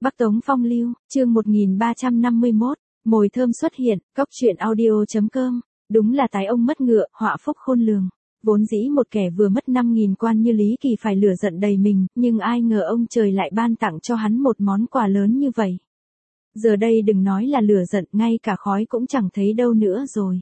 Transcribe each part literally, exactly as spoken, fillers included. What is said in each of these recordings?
Bắc Tống Phong Lưu, chương một nghìn ba trăm năm mươi mốt, mồi thơm xuất hiện, cốc truyện audio chấm com, đúng là tái ông mất ngựa, họa phúc khôn lường. Vốn dĩ một kẻ vừa mất năm nghìn quan như Lý Kỳ phải lửa giận đầy mình, nhưng ai ngờ ông trời lại ban tặng cho hắn một món quà lớn như vậy. Giờ đây đừng nói là lửa giận, ngay cả khói cũng chẳng thấy đâu nữa rồi.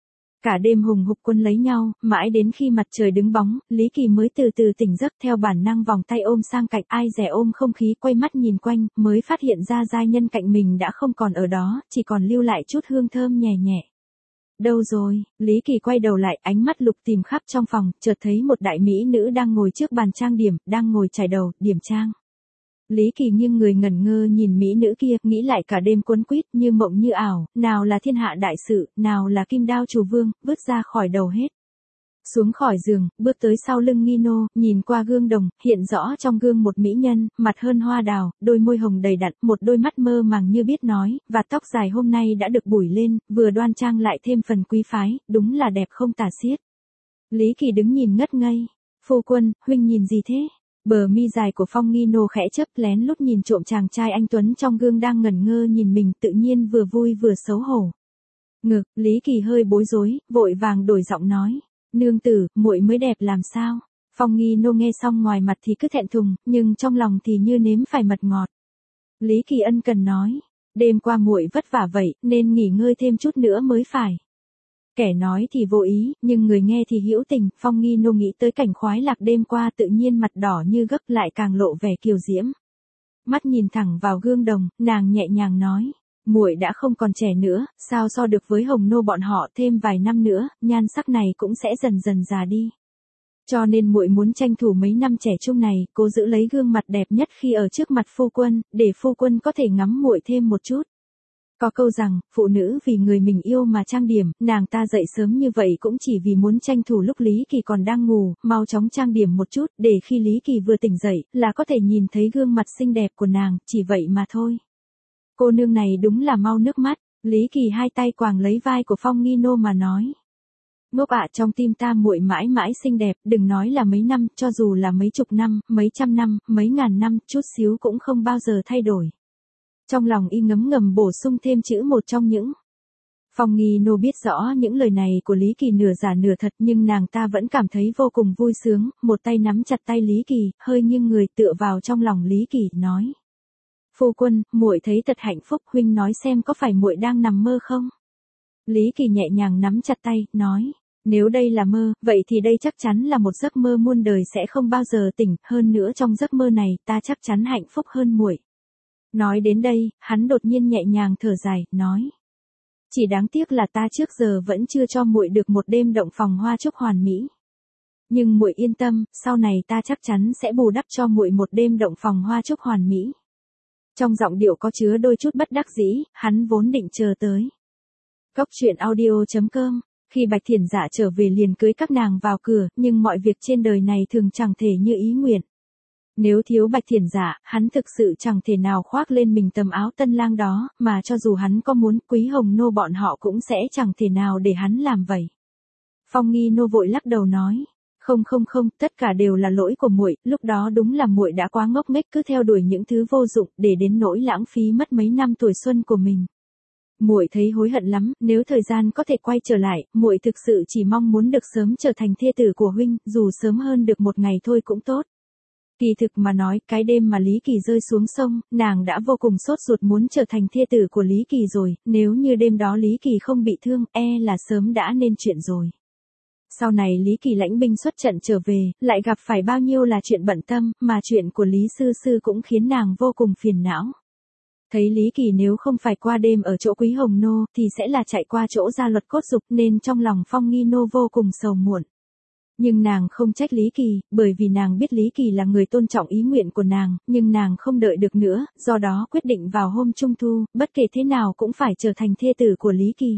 Cả đêm hùng hục quân lấy nhau, mãi đến khi mặt trời đứng bóng, Lý Kỳ mới từ từ tỉnh giấc, theo bản năng vòng tay ôm sang cạnh, ai dè ôm không khí quay mắt nhìn quanh, mới phát hiện ra giai nhân cạnh mình đã không còn ở đó, chỉ còn lưu lại chút hương thơm nhẹ nhẹ. Đâu rồi? Lý Kỳ quay đầu lại, ánh mắt lục tìm khắp trong phòng, chợt thấy một đại mỹ nữ đang ngồi trước bàn trang điểm, đang ngồi chải đầu, điểm trang. Lý Kỳ nghiêng người ngẩn ngơ nhìn mỹ nữ kia, nghĩ lại cả đêm quấn quýt, như mộng như ảo, nào là thiên hạ đại sự, nào là kim đao trù vương, vứt ra khỏi đầu hết. Xuống khỏi giường, bước tới sau lưng Ngino, nhìn qua gương đồng, hiện rõ trong gương một mỹ nhân, mặt hơn hoa đào, đôi môi hồng đầy đặn, một đôi mắt mơ màng như biết nói, và tóc dài hôm nay đã được bủi lên, vừa đoan trang lại thêm phần quý phái, đúng là đẹp không tả xiết. Lý Kỳ đứng nhìn ngất ngây. Phu quân, huynh nhìn gì thế? Bờ mi dài của Phong Ngino khẽ chớp, lén lút nhìn trộm chàng trai anh tuấn trong gương đang ngẩn ngơ nhìn mình, tự nhiên vừa vui vừa xấu hổ. Ngực, Lý Kỳ hơi bối rối, vội vàng đổi giọng nói, nương tử, muội mới đẹp làm sao? Phong Ngino nghe xong ngoài mặt thì cứ thẹn thùng, nhưng trong lòng thì như nếm phải mật ngọt. Lý Kỳ ân cần nói, đêm qua muội vất vả vậy, nên nghỉ ngơi thêm chút nữa mới phải. Kẻ nói thì vô ý, nhưng người nghe thì hữu tình. Phong Ngino nghĩ tới cảnh khoái lạc đêm qua, tự nhiên mặt đỏ như gấc, lại càng lộ vẻ kiều diễm. Mắt nhìn thẳng vào gương đồng, nàng nhẹ nhàng nói, muội đã không còn trẻ nữa, sao so được với Hồng Nô bọn họ, thêm vài năm nữa, nhan sắc này cũng sẽ dần dần già đi. Cho nên muội muốn tranh thủ mấy năm trẻ trung này, cố giữ lấy gương mặt đẹp nhất khi ở trước mặt phu quân, để phu quân có thể ngắm muội thêm một chút. Có câu rằng, phụ nữ vì người mình yêu mà trang điểm, nàng ta dậy sớm như vậy cũng chỉ vì muốn tranh thủ lúc Lý Kỳ còn đang ngủ, mau chóng trang điểm một chút, để khi Lý Kỳ vừa tỉnh dậy, là có thể nhìn thấy gương mặt xinh đẹp của nàng, chỉ vậy mà thôi. Cô nương này đúng là mau nước mắt. Lý Kỳ hai tay quàng lấy vai của Phong Ngino mà nói. Ngốc ạ, trong tim ta muội mãi mãi xinh đẹp, đừng nói là mấy năm, cho dù là mấy chục năm, mấy trăm năm, mấy ngàn năm, chút xíu cũng không bao giờ thay đổi. Trong lòng y ngấm ngầm bổ sung thêm chữ một trong những. Phong Ngino biết rõ những lời này của Lý Kỳ nửa giả nửa thật, nhưng nàng ta vẫn cảm thấy vô cùng vui sướng, một tay nắm chặt tay Lý Kỳ, hơi nghiêng người tựa vào trong lòng Lý Kỳ, nói. Phu quân, muội thấy thật hạnh phúc, huynh nói xem có phải muội đang nằm mơ không? Lý Kỳ nhẹ nhàng nắm chặt tay, nói. Nếu đây là mơ, vậy thì đây chắc chắn là một giấc mơ muôn đời sẽ không bao giờ tỉnh, hơn nữa trong giấc mơ này, ta chắc chắn hạnh phúc hơn muội. Nói đến đây, hắn đột nhiên nhẹ nhàng thở dài, nói. Chỉ đáng tiếc là ta trước giờ vẫn chưa cho muội được một đêm động phòng hoa trúc hoàn mỹ. Nhưng muội yên tâm, sau này ta chắc chắn sẽ bù đắp cho muội một đêm động phòng hoa trúc hoàn mỹ. Trong giọng điệu có chứa đôi chút bất đắc dĩ, hắn vốn định chờ tới. Cốc truyện audio chấm com, khi Bạch Thiển Dạ trở về liền cưới các nàng vào cửa, nhưng mọi việc trên đời này thường chẳng thể như ý nguyện. Nếu thiếu Bạch Thiển Dạ, hắn thực sự chẳng thể nào khoác lên mình tấm áo tân lang đó, mà cho dù hắn có muốn, Quý Hồng Nô bọn họ cũng sẽ chẳng thể nào để hắn làm vậy. Phong Ngino vội lắc đầu nói, không không không, tất cả đều là lỗi của muội, lúc đó đúng là muội đã quá ngốc nghếch, cứ theo đuổi những thứ vô dụng, để đến nỗi lãng phí mất mấy năm tuổi xuân của mình. Muội thấy hối hận lắm, nếu thời gian có thể quay trở lại, muội thực sự chỉ mong muốn được sớm trở thành thê tử của huynh, dù sớm hơn được một ngày thôi cũng tốt. Kỳ thực mà nói, cái đêm mà Lý Kỳ rơi xuống sông, nàng đã vô cùng sốt ruột muốn trở thành thê tử của Lý Kỳ rồi, nếu như đêm đó Lý Kỳ không bị thương, e là sớm đã nên chuyện rồi. Sau này Lý Kỳ lãnh binh xuất trận trở về, lại gặp phải bao nhiêu là chuyện bận tâm, mà chuyện của Lý Sư Sư cũng khiến nàng vô cùng phiền não. Thấy Lý Kỳ nếu không phải qua đêm ở chỗ Quý Hồng Nô, thì sẽ là chạy qua chỗ Gia Luật Cốt Dục, nên trong lòng Phong Ngino vô cùng sầu muộn. Nhưng nàng không trách Lý Kỳ, bởi vì nàng biết Lý Kỳ là người tôn trọng ý nguyện của nàng, nhưng nàng không đợi được nữa, do đó quyết định vào hôm Trung Thu, bất kể thế nào cũng phải trở thành thê tử của Lý Kỳ.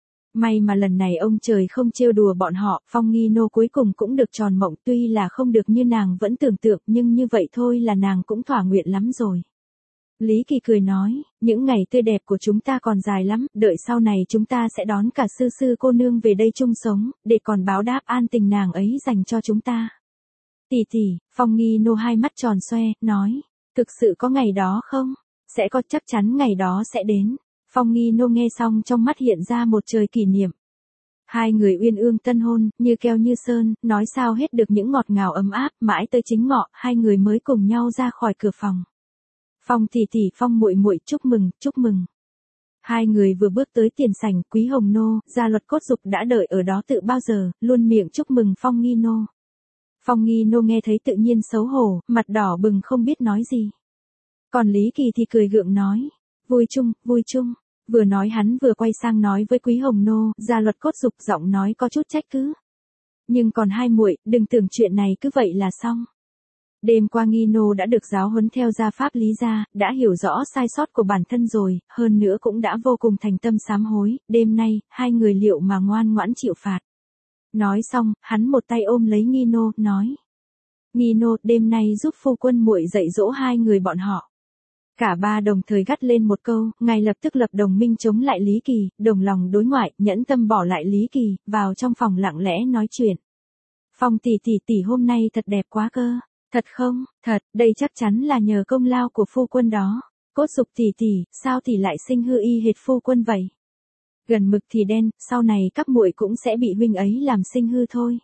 May mà lần này ông trời không trêu đùa bọn họ, Phong Ngino cuối cùng cũng được tròn mộng, tuy là không được như nàng vẫn tưởng tượng, nhưng như vậy thôi là nàng cũng thỏa nguyện lắm rồi. Lý Kỳ cười nói, những ngày tươi đẹp của chúng ta còn dài lắm, đợi sau này chúng ta sẽ đón cả Sư Sư cô nương về đây chung sống, để còn báo đáp an tình nàng ấy dành cho chúng ta. Tỷ tỷ, Phong Ngino hai mắt tròn xoe, nói, thực sự có ngày đó không? Sẽ có, chắc chắn ngày đó sẽ đến. Phong Nghi Nô nghe xong trong mắt hiện ra một trời kỷ niệm. Hai người uyên ương tân hôn, như keo như sơn, nói sao hết được những ngọt ngào ấm áp, mãi tới chính ngọ, hai người mới cùng nhau ra khỏi cửa phòng. Phong tỷ tỷ, Phong muội muội, chúc mừng, chúc mừng. Hai người vừa bước tới tiền sảnh, Quý Hồng Nô, gia luật cốt dục đã đợi ở đó tự bao giờ, luôn miệng chúc mừng Phong Nghi Nô. Phong Nghi Nô nghe thấy tự nhiên xấu hổ, mặt đỏ bừng không biết nói gì. Còn Lý Kỳ thì cười gượng nói, vui chung, vui chung. Vừa nói hắn vừa quay sang nói với Quý Hồng Nô, gia luật cốt dục, giọng nói có chút trách cứ. Nhưng còn hai muội, đừng tưởng chuyện này cứ vậy là xong. Đêm qua Nghi Nô đã được giáo huấn theo gia pháp lý gia, đã hiểu rõ sai sót của bản thân rồi, hơn nữa cũng đã vô cùng thành tâm sám hối, đêm nay, hai người liệu mà ngoan ngoãn chịu phạt. Nói xong, hắn một tay ôm lấy Nghi Nô, nói. Nghi Nô, đêm nay giúp phu quân muội dạy dỗ hai người bọn họ. Cả ba đồng thời gắt lên một câu, ngay lập tức lập đồng minh chống lại Lý Kỳ, đồng lòng đối ngoại, nhẫn tâm bỏ lại Lý Kỳ, vào trong phòng lặng lẽ nói chuyện. Phong tỷ tỷ tỷ hôm nay thật đẹp quá cơ. Thật không? Thật, đây chắc chắn là nhờ công lao của phu quân đó. Cốt dục tỷ tỷ, sao tỷ lại sinh hư y hệt phu quân vậy? Gần mực thì đen, sau này các muội cũng sẽ bị huynh ấy làm sinh hư thôi.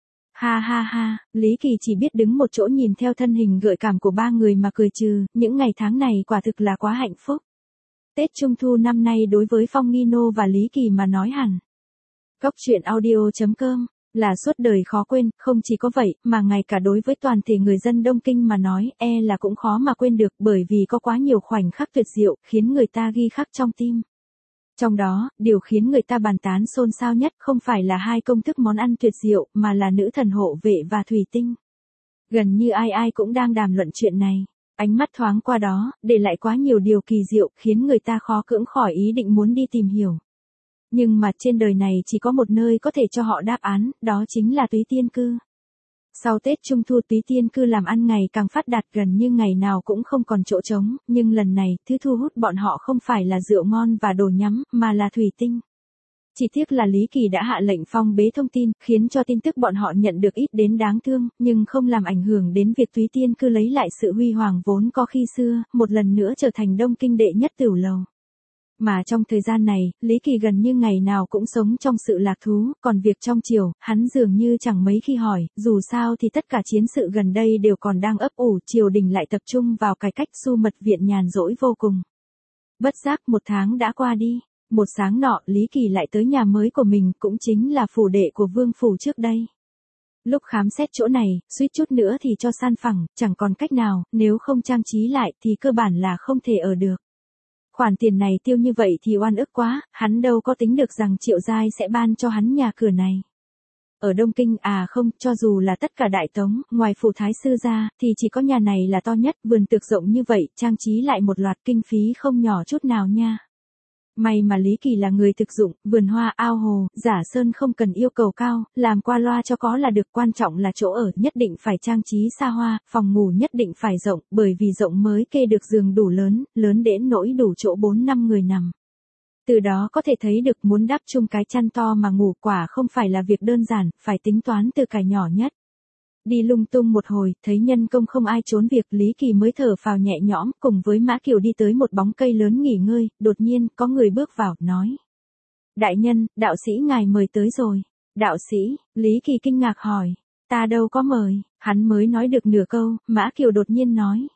Ha ha ha, Lý Kỳ chỉ biết đứng một chỗ nhìn theo thân hình gợi cảm của ba người mà cười trừ, những ngày tháng này quả thực là quá hạnh phúc. Tết Trung Thu năm nay đối với Phong Nghi Nô và Lý Kỳ mà nói hẳn. Cốc truyện audio chấm com là suốt đời khó quên, không chỉ có vậy, mà ngay cả đối với toàn thể người dân Đông Kinh mà nói, e là cũng khó mà quên được, bởi vì có quá nhiều khoảnh khắc tuyệt diệu, khiến người ta ghi khắc trong tim. Trong đó, điều khiến người ta bàn tán xôn xao nhất không phải là hai công thức món ăn tuyệt diệu, mà là nữ thần hộ vệ và thủy tinh. Gần như ai ai cũng đang đàm luận chuyện này. Ánh mắt thoáng qua đó, để lại quá nhiều điều kỳ diệu, khiến người ta khó cưỡng khỏi ý định muốn đi tìm hiểu. Nhưng mà trên đời này chỉ có một nơi có thể cho họ đáp án, đó chính là Túy Tiên Cư. Sau Tết Trung Thu, Túy Tiên Cư làm ăn ngày càng phát đạt, gần như ngày nào cũng không còn chỗ trống, nhưng lần này, thứ thu hút bọn họ không phải là rượu ngon và đồ nhắm, mà là thủy tinh. Chỉ tiếc là Lý Kỳ đã hạ lệnh phong bế thông tin, khiến cho tin tức bọn họ nhận được ít đến đáng thương, nhưng không làm ảnh hưởng đến việc Túy Tiên Cư lấy lại sự huy hoàng vốn có khi xưa, một lần nữa trở thành Đông Kinh đệ nhất tửu lầu. Mà trong thời gian này, Lý Kỳ gần như ngày nào cũng sống trong sự lạc thú, còn việc trong triều, hắn dường như chẳng mấy khi hỏi, dù sao thì tất cả chiến sự gần đây đều còn đang ấp ủ, triều đình lại tập trung vào cải cách, Su Mật Viện nhàn rỗi vô cùng. Bất giác một tháng đã qua đi, một sáng nọ, Lý Kỳ lại tới nhà mới của mình, cũng chính là phủ đệ của vương phủ trước đây. Lúc khám xét chỗ này, suýt chút nữa thì cho san phẳng, chẳng còn cách nào, nếu không trang trí lại thì cơ bản là không thể ở được. Khoản tiền này tiêu như vậy thì oan ức quá, hắn đâu có tính được rằng Triệu Giai sẽ ban cho hắn nhà cửa này. Ở Đông Kinh à không, cho dù là tất cả Đại Tống, ngoài phủ Thái Sư ra, thì chỉ có nhà này là to nhất, vườn tược rộng như vậy, trang trí lại một loạt kinh phí không nhỏ chút nào nha. May mà Lý Kỳ là người thực dụng, vườn hoa, ao hồ, giả sơn không cần yêu cầu cao, làm qua loa cho có là được, quan trọng là chỗ ở nhất định phải trang trí xa hoa, phòng ngủ nhất định phải rộng, bởi vì rộng mới kê được giường đủ lớn, lớn đến nỗi đủ chỗ bốn năm người nằm. Từ đó có thể thấy được muốn đắp chung cái chăn to mà ngủ quả không phải là việc đơn giản, phải tính toán từ cái nhỏ nhất. Đi lung tung một hồi, thấy nhân công không ai trốn việc, Lý Kỳ mới thở phào nhẹ nhõm, cùng với Mã Kiều đi tới một bóng cây lớn nghỉ ngơi, đột nhiên, có người bước vào, nói. Đại nhân, đạo sĩ ngài mời tới rồi. Đạo sĩ, Lý Kỳ kinh ngạc hỏi. Ta đâu có mời, hắn mới nói được nửa câu, Mã Kiều đột nhiên nói.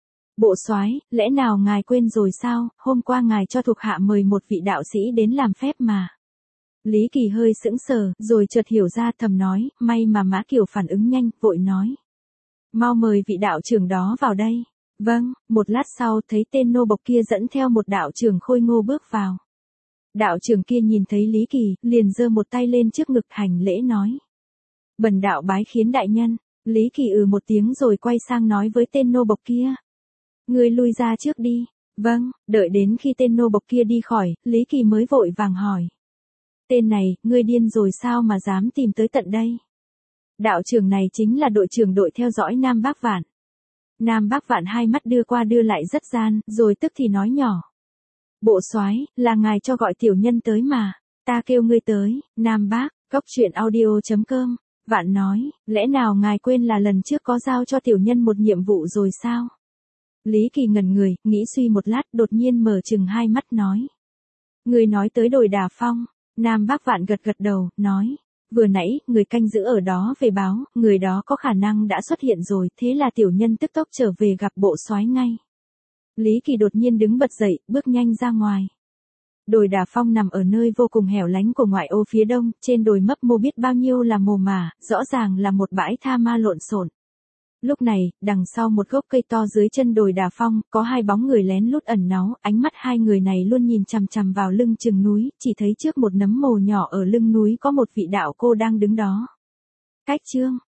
Bộ soái, lẽ nào ngài quên rồi sao, hôm qua ngài cho thuộc hạ mời một vị đạo sĩ đến làm phép mà. Lý Kỳ hơi sững sờ, rồi chợt hiểu ra, thầm nói, may mà Mã Kiều phản ứng nhanh, vội nói. Mau mời vị đạo trưởng đó vào đây. Vâng, một lát sau thấy tên nô bộc kia dẫn theo một đạo trưởng khôi ngô bước vào. Đạo trưởng kia nhìn thấy Lý Kỳ, liền giơ một tay lên trước ngực hành lễ nói. Bần đạo bái khiến đại nhân. Lý Kỳ ừ một tiếng rồi quay sang nói với tên nô bộc kia. Ngươi lui ra trước đi. Vâng, đợi đến khi tên nô bộc kia đi khỏi, Lý Kỳ mới vội vàng hỏi. Tên này, ngươi điên rồi sao mà dám tìm tới tận đây? Đạo trưởng này chính là đội trưởng đội theo dõi Nam Bác Vạn. Nam Bác Vạn hai mắt đưa qua đưa lại rất gian, rồi tức thì nói nhỏ. Bộ soái, là ngài cho gọi tiểu nhân tới mà. Ta kêu ngươi tới, Nam Bác, cốc truyện audio chấm com. Vạn nói, lẽ nào ngài quên là lần trước có giao cho tiểu nhân một nhiệm vụ rồi sao? Lý Kỳ ngẩn người, nghĩ suy một lát, đột nhiên mở chừng hai mắt nói. Người nói tới đồi Đà Phong. Nam Bác Vạn gật gật đầu, nói. Vừa nãy, người canh giữ ở đó về báo, người đó có khả năng đã xuất hiện rồi, thế là tiểu nhân tức tốc trở về gặp bộ soái ngay. Lý Kỳ đột nhiên đứng bật dậy, bước nhanh ra ngoài. Đồi Đà Phong nằm ở nơi vô cùng hẻo lánh của ngoại ô phía đông, trên đồi mấp mô biết bao nhiêu là mồ mả, rõ ràng là một bãi tha ma lộn xộn. Lúc này, đằng sau một gốc cây to dưới chân đồi Đà Phong, có hai bóng người lén lút ẩn náu, ánh mắt hai người này luôn nhìn chằm chằm vào lưng chừng núi, chỉ thấy trước một nấm mồ nhỏ ở lưng núi có một vị đạo cô đang đứng đó. Cách chương